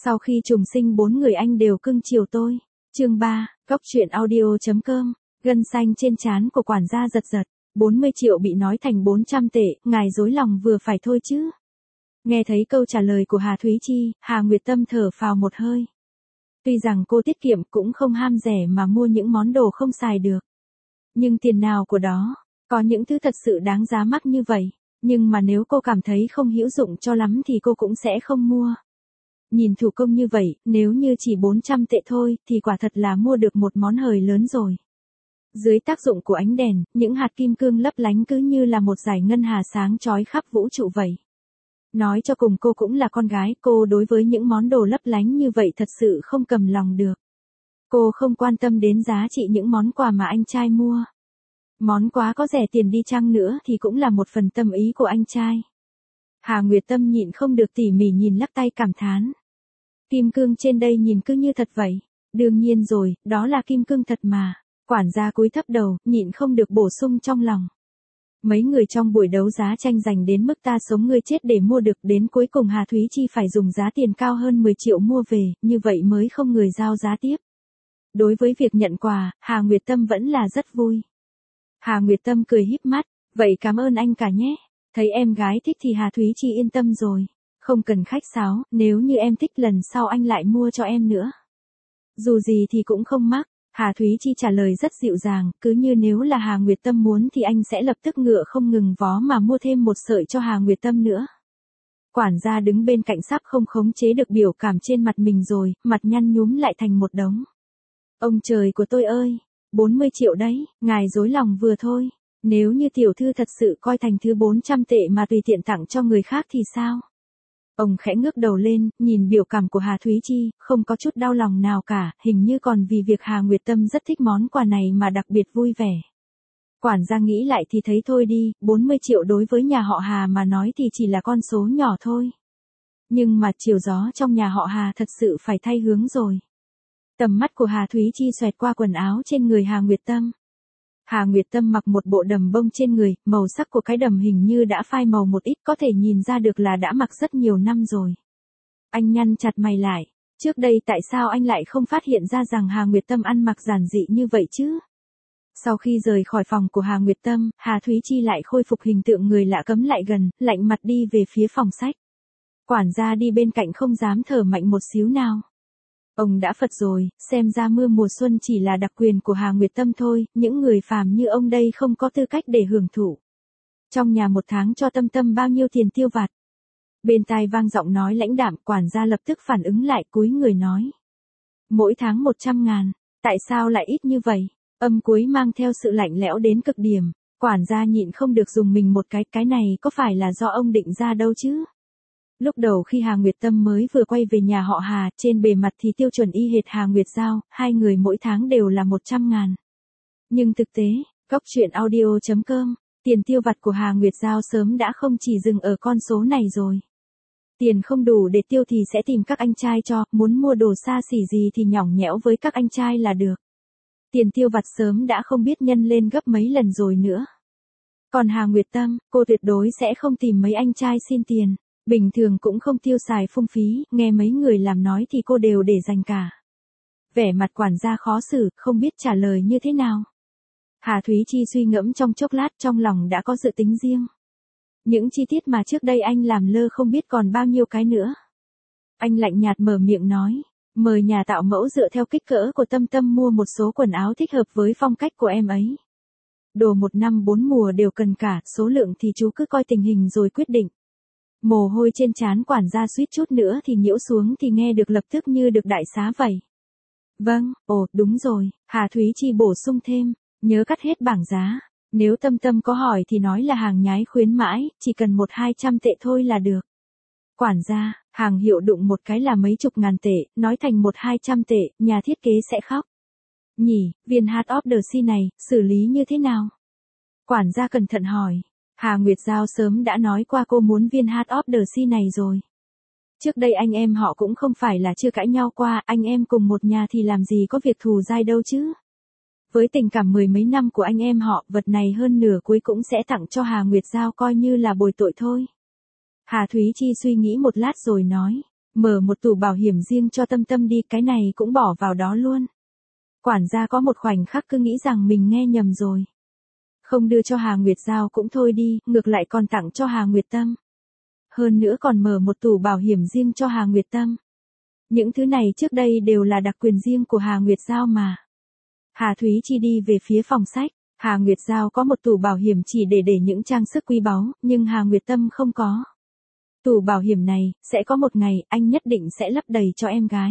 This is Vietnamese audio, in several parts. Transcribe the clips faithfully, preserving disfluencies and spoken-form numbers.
Sau khi trùng sinh bốn người anh đều cưng chiều tôi. Chương ba, Cóc truyện audio.com, gân xanh trên trán của quản gia giật giật, bốn mươi triệu bị nói thành bốn trăm tệ, ngài dối lòng vừa phải thôi chứ. Nghe thấy câu trả lời của Hà Thúy Chi, Hà Nguyệt Tâm thở phào một hơi. Tuy rằng cô tiết kiệm cũng không ham rẻ mà mua những món đồ không xài được. Nhưng tiền nào của đó, có những thứ thật sự đáng giá mắc như vậy, nhưng mà nếu cô cảm thấy không hữu dụng cho lắm thì cô cũng sẽ không mua. Nhìn thủ công như vậy, nếu như chỉ bốn trăm tệ thôi thì quả thật là mua được một món hời lớn rồi. Dưới tác dụng của ánh đèn, những hạt kim cương lấp lánh cứ như là một dải ngân hà sáng chói khắp vũ trụ vậy. Nói cho cùng cô cũng là con gái, cô đối với những món đồ lấp lánh như vậy thật sự không cầm lòng được. Cô không quan tâm đến giá trị những món quà mà anh trai mua. Món quà có rẻ tiền đi chăng nữa thì cũng là một phần tâm ý của anh trai. Hà Nguyệt Tâm nhịn không được tỉ mỉ nhìn lắc tay cảm thán. Kim cương trên đây nhìn cứ như thật vậy. Đương nhiên rồi, đó là kim cương thật mà. Quản gia cúi thấp đầu, nhịn không được bổ sung trong lòng. Mấy người trong buổi đấu giá tranh giành đến mức ta sống ngươi chết để mua được, đến cuối cùng Hà Thúy Chi phải dùng giá tiền cao hơn mười triệu mua về, như vậy mới không người giao giá tiếp. Đối với việc nhận quà, Hà Nguyệt Tâm vẫn là rất vui. Hà Nguyệt Tâm cười híp mắt, vậy cảm ơn anh cả nhé. Thấy em gái thích thì Hà Thúy Chi yên tâm rồi. Không cần khách sáo, nếu như em thích lần sau anh lại mua cho em nữa. Dù gì thì cũng không mắc. Hà Thúy Chi trả lời rất dịu dàng, cứ như nếu là Hà Nguyệt Tâm muốn thì anh sẽ lập tức ngựa không ngừng vó mà mua thêm một sợi cho Hà Nguyệt Tâm nữa. Quản gia đứng bên cạnh sắp không khống chế được biểu cảm trên mặt mình rồi, mặt nhăn nhúm lại thành một đống. Ông trời của tôi ơi, bốn mươi triệu đấy, ngài dối lòng vừa thôi. Nếu như tiểu thư thật sự coi thành thứ bốn trăm tệ mà tùy tiện tặng cho người khác thì sao? Ông khẽ ngước đầu lên, nhìn biểu cảm của Hà Thúy Chi, không có chút đau lòng nào cả, hình như còn vì việc Hà Nguyệt Tâm rất thích món quà này mà đặc biệt vui vẻ. Quản gia nghĩ lại thì thấy thôi đi, bốn mươi triệu đối với nhà họ Hà mà nói thì chỉ là con số nhỏ thôi. Nhưng mà chiều gió trong nhà họ Hà thật sự phải thay hướng rồi. Tầm mắt của Hà Thúy Chi xoẹt qua quần áo trên người Hà Nguyệt Tâm. Hà Nguyệt Tâm mặc một bộ đầm bông trên người, màu sắc của cái đầm hình như đã phai màu một ít, có thể nhìn ra được là đã mặc rất nhiều năm rồi. Anh nhăn chặt mày lại, trước đây tại sao anh lại không phát hiện ra rằng Hà Nguyệt Tâm ăn mặc giản dị như vậy chứ? Sau khi rời khỏi phòng của Hà Nguyệt Tâm, Hà Thúy Chi lại khôi phục hình tượng người lạ cấm lại gần, lạnh mặt đi về phía phòng sách. Quản gia đi bên cạnh không dám thở mạnh một xíu nào. Ông đã phật rồi, xem ra mưa mùa xuân chỉ là đặc quyền của Hà Nguyệt Tâm thôi, những người phàm như ông đây không có tư cách để hưởng thụ. Trong nhà một tháng cho Tâm Tâm bao nhiêu tiền tiêu vặt? Bên tai vang giọng nói lãnh đạm, quản gia lập tức phản ứng lại, cúi người nói. Mỗi tháng một trăm ngàn, tại sao lại ít như vậy? Âm cuối mang theo sự lạnh lẽo đến cực điểm, quản gia nhịn không được dùng mình một cái, cái này có phải là do ông định ra đâu chứ? Lúc đầu khi Hà Nguyệt Tâm mới vừa quay về nhà họ Hà, trên bề mặt thì tiêu chuẩn y hệt Hà Nguyệt Giao, hai người mỗi tháng đều là một trăm ngàn. Nhưng thực tế, Cóc truyện audio.com, tiền tiêu vặt của Hà Nguyệt Giao sớm đã không chỉ dừng ở con số này rồi. Tiền không đủ để tiêu thì sẽ tìm các anh trai cho, muốn mua đồ xa xỉ gì thì nhõng nhẽo với các anh trai là được. Tiền tiêu vặt sớm đã không biết nhân lên gấp mấy lần rồi nữa. Còn Hà Nguyệt Tâm, cô tuyệt đối sẽ không tìm mấy anh trai xin tiền. Bình thường cũng không tiêu xài phung phí, nghe mấy người làm nói thì cô đều để dành cả. Vẻ mặt quản gia khó xử, không biết trả lời như thế nào. Hà Thúy Chi suy ngẫm trong chốc lát, trong lòng đã có dự tính riêng. Những chi tiết mà trước đây anh làm lơ không biết còn bao nhiêu cái nữa. Anh lạnh nhạt mở miệng nói, mời nhà tạo mẫu dựa theo kích cỡ của Tâm Tâm mua một số quần áo thích hợp với phong cách của em ấy. Đồ một năm bốn mùa đều cần cả, số lượng thì chú cứ coi tình hình rồi quyết định. Mồ hôi trên trán quản gia suýt chút nữa thì nhiễu xuống thì nghe được lập tức như được đại xá vậy. Vâng, ồ, đúng rồi, Hà Thúy Chi bổ sung thêm, nhớ cắt hết bảng giá, nếu Tâm Tâm có hỏi thì nói là hàng nhái khuyến mãi, chỉ cần một hai trăm tệ thôi là được. Quản gia, hàng hiệu đụng một cái là mấy chục ngàn tệ, nói thành một hai trăm tệ, nhà thiết kế sẽ khóc. Nhỉ, viên Heart of the Sea này, xử lý như thế nào? Quản gia cẩn thận hỏi. Hà Nguyệt Giao sớm đã nói qua cô muốn viên Heart of the Sea này rồi. Trước đây anh em họ cũng không phải là chưa cãi nhau qua, anh em cùng một nhà thì làm gì có việc thù dai đâu chứ. Với tình cảm mười mấy năm của anh em họ, vật này hơn nửa cuối cũng sẽ tặng cho Hà Nguyệt Giao coi như là bồi tội thôi. Hà Thúy Chi suy nghĩ một lát rồi nói, Mở một tủ bảo hiểm riêng cho Tâm Tâm đi, cái này cũng bỏ vào đó luôn. Quản gia có một khoảnh khắc cứ nghĩ rằng mình nghe nhầm rồi. Không đưa cho Hà Nguyệt Giao cũng thôi đi, ngược lại còn tặng cho Hà Nguyệt Tâm. Hơn nữa còn mở một tủ bảo hiểm riêng cho Hà Nguyệt Tâm. Những thứ này trước đây đều là đặc quyền riêng của Hà Nguyệt Giao mà. Hà Thúy Chi đi về phía phòng sách. Hà Nguyệt Giao có một tủ bảo hiểm chỉ để để những trang sức quý báu, nhưng Hà Nguyệt Tâm không có. Tủ bảo hiểm này, sẽ có một ngày, anh nhất định sẽ lấp đầy cho em gái.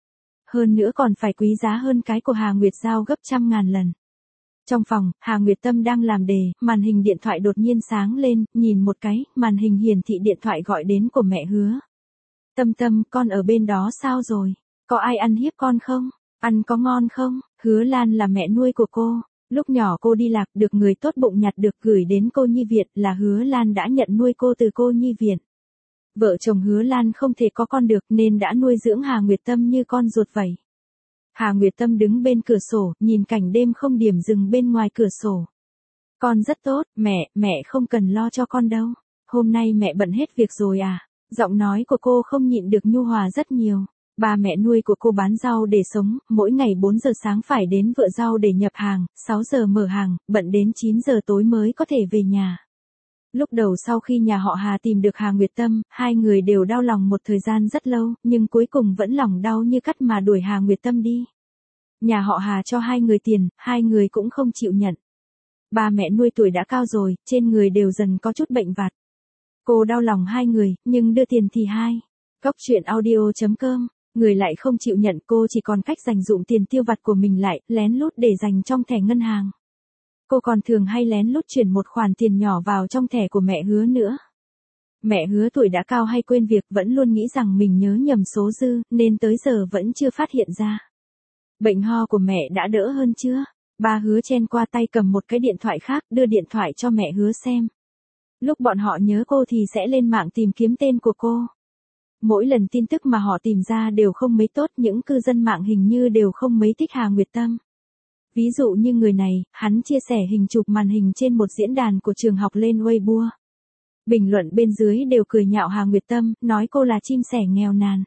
Hơn nữa còn phải quý giá hơn cái của Hà Nguyệt Giao gấp trăm ngàn lần. Trong phòng, Hà Nguyệt Tâm đang làm đề, màn hình điện thoại đột nhiên sáng lên, nhìn một cái, màn hình hiển thị điện thoại gọi đến của mẹ Hứa. Tâm Tâm, con ở bên đó sao rồi? Có ai ăn hiếp con không? Ăn có ngon không? Hứa Lan là mẹ nuôi của cô. Lúc nhỏ cô đi lạc được người tốt bụng nhặt được gửi đến cô nhi viện, là Hứa Lan đã nhận nuôi cô từ cô nhi viện. Vợ chồng Hứa Lan không thể có con được nên đã nuôi dưỡng Hà Nguyệt Tâm như con ruột vậy. Hà Nguyệt Tâm đứng bên cửa sổ, nhìn cảnh đêm không điểm dừng bên ngoài cửa sổ. Con rất tốt, mẹ, mẹ không cần lo cho con đâu. Hôm nay mẹ bận hết việc rồi à? Giọng nói của cô không nhịn được nhu hòa rất nhiều. Ba mẹ nuôi của cô bán rau để sống, mỗi ngày bốn giờ sáng phải đến vựa rau để nhập hàng, sáu giờ mở hàng, bận đến chín giờ tối mới có thể về nhà. Lúc đầu sau khi nhà họ Hà tìm được Hà Nguyệt Tâm, hai người đều đau lòng một thời gian rất lâu, nhưng cuối cùng vẫn lòng đau như cắt mà đuổi Hà Nguyệt Tâm đi. Nhà họ Hà cho hai người tiền, hai người cũng không chịu nhận. Ba mẹ nuôi tuổi đã cao rồi, trên người đều dần có chút bệnh vặt. Cô đau lòng hai người, nhưng đưa tiền thì hai. Góc truyện audio chấm com, người lại không chịu nhận, cô chỉ còn cách dành dụm tiền tiêu vặt của mình lại, lén lút để dành trong thẻ ngân hàng. Cô còn thường hay lén lút chuyển một khoản tiền nhỏ vào trong thẻ của mẹ Hứa nữa. Mẹ Hứa tuổi đã cao hay quên việc, vẫn luôn nghĩ rằng mình nhớ nhầm số dư, nên tới giờ vẫn chưa phát hiện ra. Bệnh ho của mẹ đã đỡ hơn chưa? Ba Hứa chen qua tay cầm một cái điện thoại khác, đưa điện thoại cho mẹ Hứa xem. Lúc bọn họ nhớ cô thì sẽ lên mạng tìm kiếm tên của cô. Mỗi lần tin tức mà họ tìm ra đều không mấy tốt, những cư dân mạng hình như đều không mấy thích Hà Nguyệt Tâm. Ví dụ như người này, hắn chia sẻ hình chụp màn hình trên một diễn đàn của trường học lên Weibo. Bình luận bên dưới đều cười nhạo Hà Nguyệt Tâm, nói cô là chim sẻ nghèo nàn.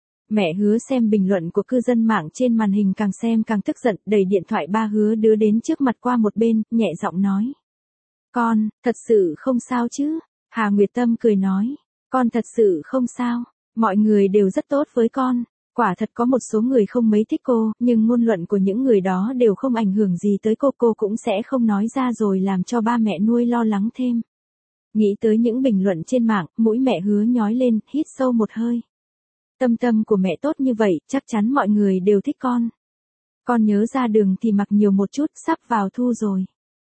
Mẹ Hứa xem bình luận của cư dân mạng trên màn hình càng xem càng tức giận, đẩy điện thoại ba Hứa đứa đến trước mặt qua một bên, nhẹ giọng nói. Con, thật sự không sao chứ? Hà Nguyệt Tâm cười nói. Con thật sự không sao, mọi người đều rất tốt với con. Quả thật có một số người không mấy thích cô, nhưng ngôn luận của những người đó đều không ảnh hưởng gì tới cô, cô cũng sẽ không nói ra rồi làm cho ba mẹ nuôi lo lắng thêm. Nghĩ tới những bình luận trên mạng, mũi mẹ Hứa nhói lên, hít sâu một hơi. Tâm Tâm của mẹ tốt như vậy, chắc chắn mọi người đều thích con. Con nhớ ra đường thì mặc nhiều một chút, sắp vào thu rồi.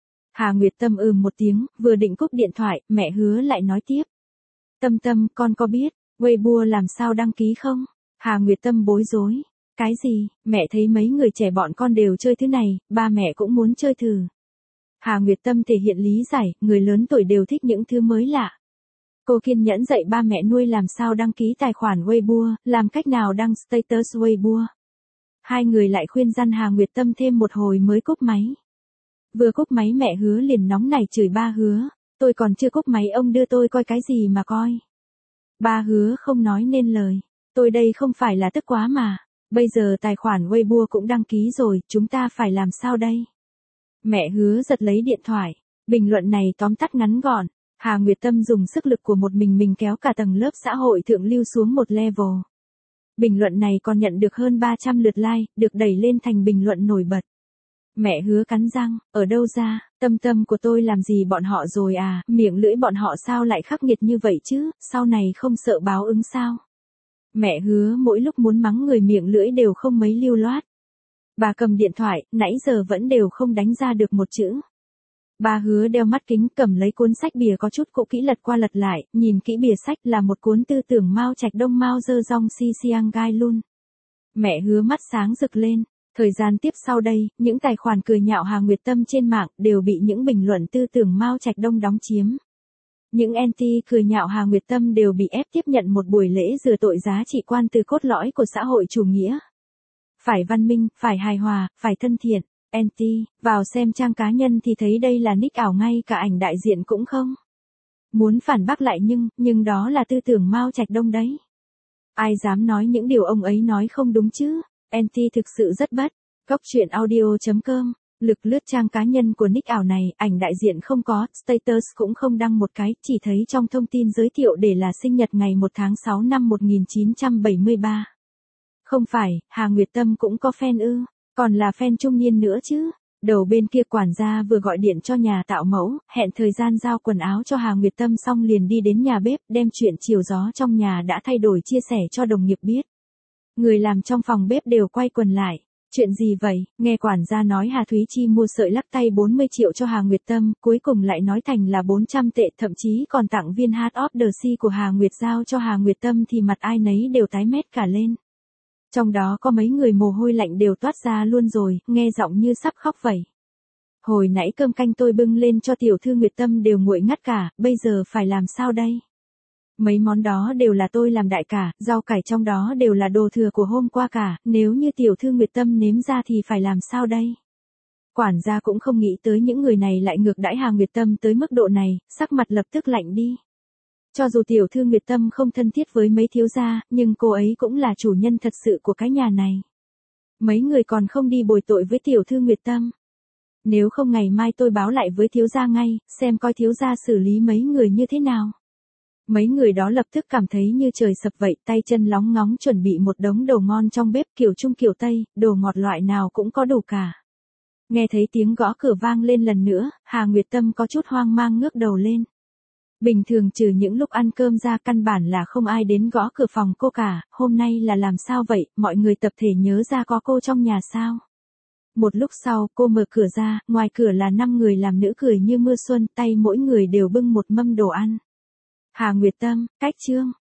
Hà Nguyệt Tâm ừm một tiếng, vừa định cúp điện thoại, mẹ Hứa lại nói tiếp. Tâm Tâm, con có biết, Weibo làm sao đăng ký không? Hà Nguyệt Tâm bối rối. Cái gì, mẹ thấy mấy người trẻ bọn con đều chơi thứ này, ba mẹ cũng muốn chơi thử. Hà Nguyệt Tâm thể hiện lý giải, người lớn tuổi đều thích những thứ mới lạ. Cô kiên nhẫn dạy ba mẹ nuôi làm sao đăng ký tài khoản Weibo, làm cách nào đăng status Weibo. Hai người lại khuyên răn Hà Nguyệt Tâm thêm một hồi mới cúp máy. Vừa cúp máy mẹ Hứa liền nóng nảy chửi ba Hứa. Tôi còn chưa cúp máy ông đưa tôi coi cái gì mà coi. Ba Hứa không nói nên lời. Tôi đây không phải là tức quá mà. Bây giờ tài khoản Weibo cũng đăng ký rồi, chúng ta phải làm sao đây? Mẹ Hứa giật lấy điện thoại. Bình luận này tóm tắt ngắn gọn. Hà Nguyệt Tâm dùng sức lực của một mình mình kéo cả tầng lớp xã hội thượng lưu xuống một level. Bình luận này còn nhận được hơn ba trăm lượt like, được đẩy lên thành bình luận nổi bật. Mẹ Hứa cắn răng, ở đâu ra, Tâm Tâm của tôi làm gì bọn họ rồi à, miệng lưỡi bọn họ sao lại khắc nghiệt như vậy chứ, sau này không sợ báo ứng sao? Mẹ Hứa mỗi lúc muốn mắng người miệng lưỡi đều không mấy lưu loát. Bà cầm điện thoại, nãy giờ vẫn đều không đánh ra được một chữ. Bà Hứa đeo mắt kính cầm lấy cuốn sách bìa có chút cũ kỹ lật qua lật lại, nhìn kỹ bìa sách là một cuốn tư tưởng Mao Trạch Đông Mao Dơ Dong Si Siang Gai Lun. Mẹ Hứa mắt sáng rực lên. Thời gian tiếp sau đây, những tài khoản cười nhạo Hà Nguyệt Tâm trên mạng đều bị những bình luận tư tưởng Mao Trạch Đông đóng chiếm. Những anti cười nhạo Hà Nguyệt Tâm đều bị ép tiếp nhận một buổi lễ rửa tội giá trị quan từ cốt lõi của xã hội chủ nghĩa. Phải văn minh, phải hài hòa, phải thân thiện. Anti, vào xem trang cá nhân thì thấy đây là nick ảo, ngay cả ảnh đại diện cũng không. Muốn phản bác lại nhưng, nhưng đó là tư tưởng Mao Trạch Đông đấy. Ai dám nói những điều ông ấy nói không đúng chứ? en tê thực sự rất bất. Góc truyện audio chấm com. Lực lướt trang cá nhân của nick ảo này, ảnh đại diện không có, status cũng không đăng một cái, chỉ thấy trong thông tin giới thiệu để là sinh nhật ngày một tháng sáu năm một nghìn chín trăm bảy mươi ba. Không phải, Hà Nguyệt Tâm cũng có fan ư, còn là fan trung niên nữa chứ. Đầu bên kia quản gia vừa gọi điện cho nhà tạo mẫu, hẹn thời gian giao quần áo cho Hà Nguyệt Tâm xong liền đi đến nhà bếp, đem chuyện chiều gió trong nhà đã thay đổi chia sẻ cho đồng nghiệp biết. Người làm trong phòng bếp đều quay quần lại. Chuyện gì vậy? Nghe quản gia nói Hà Thúy Chi mua sợi lắc tay bốn mươi triệu cho Hà Nguyệt Tâm, cuối cùng lại nói thành là bốn trăm tệ, thậm chí còn tặng viên Heart of the Sea của Hà Nguyệt giao cho Hà Nguyệt Tâm thì mặt ai nấy đều tái mét cả lên. Trong đó có mấy người mồ hôi lạnh đều toát ra luôn rồi, nghe giọng như sắp khóc vậy. Hồi nãy cơm canh tôi bưng lên cho tiểu thư Nguyệt Tâm đều nguội ngắt cả, bây giờ phải làm sao đây? Mấy món đó đều là tôi làm đại cả, rau cải trong đó đều là đồ thừa của hôm qua cả, nếu như tiểu thư Nguyệt Tâm nếm ra thì phải làm sao đây? Quản gia cũng không nghĩ tới những người này lại ngược đãi Hà Nguyệt Tâm tới mức độ này, sắc mặt lập tức lạnh đi. Cho dù tiểu thư Nguyệt Tâm không thân thiết với mấy thiếu gia, nhưng cô ấy cũng là chủ nhân thật sự của cái nhà này. Mấy người còn không đi bồi tội với tiểu thư Nguyệt Tâm. Nếu không ngày mai tôi báo lại với thiếu gia ngay, xem coi thiếu gia xử lý mấy người như thế nào. Mấy người đó lập tức cảm thấy như trời sập vậy, tay chân lóng ngóng chuẩn bị một đống đồ ngon trong bếp kiểu Trung kiểu Tây, đồ ngọt loại nào cũng có đủ cả. Nghe thấy tiếng gõ cửa vang lên lần nữa, Hà Nguyệt Tâm có chút hoang mang ngước đầu lên. Bình thường trừ những lúc ăn cơm ra căn bản là không ai đến gõ cửa phòng cô cả, hôm nay là làm sao vậy, mọi người tập thể nhớ ra có cô trong nhà sao? Một lúc sau cô mở cửa ra, ngoài cửa là năm người làm nữ cười như mưa xuân, tay mỗi người đều bưng một mâm đồ ăn. Hà Nguyệt Tâm, cách chương.